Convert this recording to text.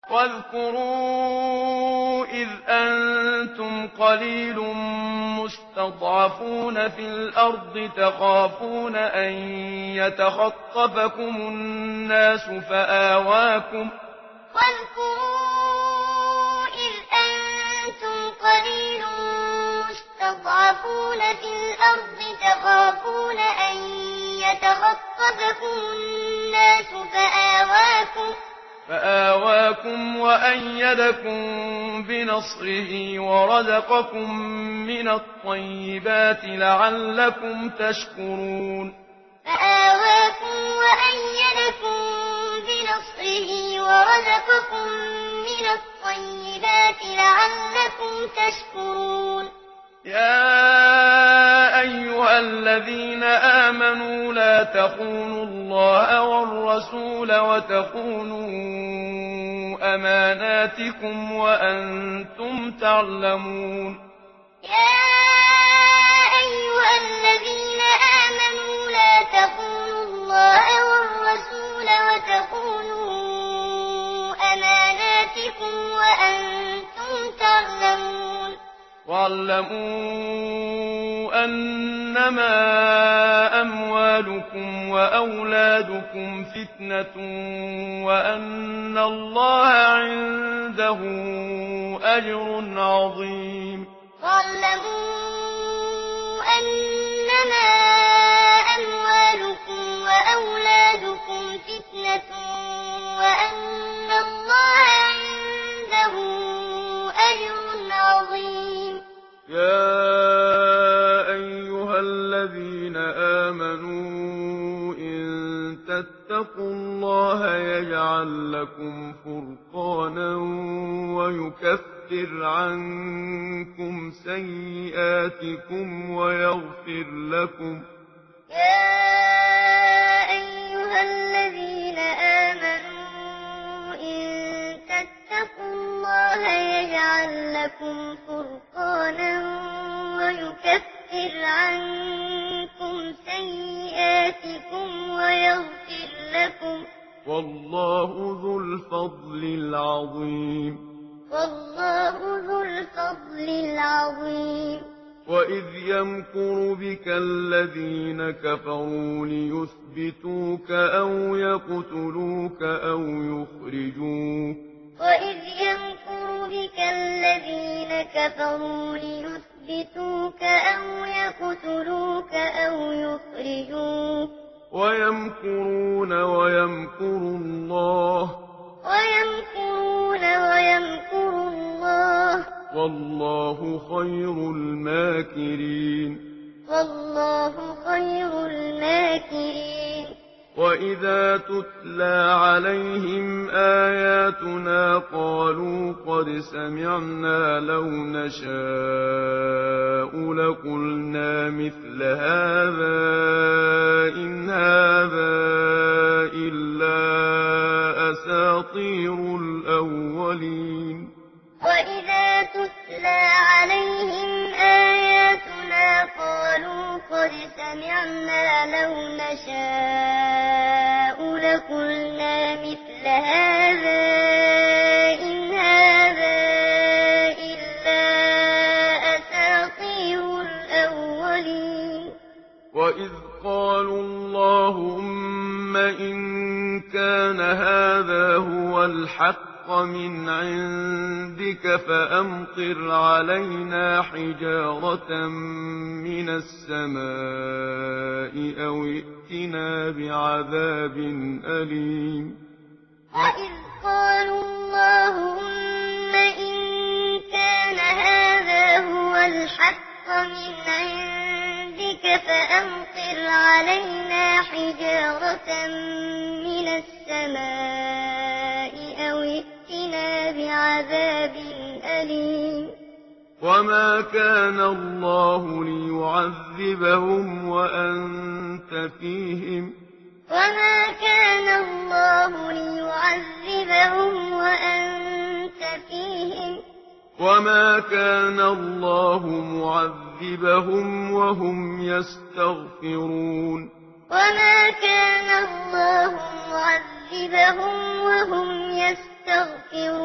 واذكروا إذ أنتم قليل مستضعفون في الأرض تخافون أن يتخطفكم الناس فآواكم واذكروا إذ أنتم قليل مستضعفون في الأرض تخافون أن يتخطفكم الناس فآواكم وأيدكم بنصره ورزقكم من الطيبات لعلكم تشكرون فآواكم وأيدكم بنصره ورزقكم من الطيبات لعلكم تشكرون يا أيها الذين آمنوا لا تخونوا الله والرسول وتخونوا أماناتكم وأنتم تعلمون يا أيها الذين آمنوا لا تخونوا الله والرسول وتخونوا أماناتكم وأنتم تعلمون واعلموا أنما أموالكم وأولادكم فتنة وأن الله عنده أجر عظيم واعلموا أنما أموالكم وأولادكم فتنة وأن الله عنده أجر عظيم يا أيها الذين آمنوا إن تتقوا الله يجعل لكم فرقانا ويكفر عنكم سيئاتكم ويغفر لكم يا أيها الذين آمنوا إن تتقوا الله يجعل لكم فرقانا ويكفر عنكم سيئاتكم ويغفر لكم والله ذو الفضل العظيم والله ذو الفضل العظيم وإذ يمكر بك الذين كفروا ليثبتوك أو يقتلوك أو يخرجوك وإذ يمكر بك الذين كفروا ليثبتوك أو يقتلوك أو يخرجوك ويمكرون ويمكر الله والله خير الماكرين وإذا تتلى عليهم آياتنا قالوا قد سمعنا لو نشاء لقلنا مثل هذا إن هذا إلا أساطير الأولين وإذا تتلى عليهم آياتنا قالوا قد سمعنا لو نشاء لقلنا مثل هذا إن هذا إلا أساطير الأولين وإذ قالوا اللهم إن كان هذا هو الحق من عندك فأمطر علينا حجارة من السماء أو ائتنا بعذاب أليم وإذ قالوا اللهم إن كان هذا هو الحق من عندك فأمطر علينا حجارة من السماء أو ائتنا بعذاب أليم وما كان الله ليعذبهم وأنت فيهم وما كان الله ليعذبهم وأنت فيهم وما كان الله معذبهم وهم يستغفرون وما كان الله معذبهم وهم يستغفرون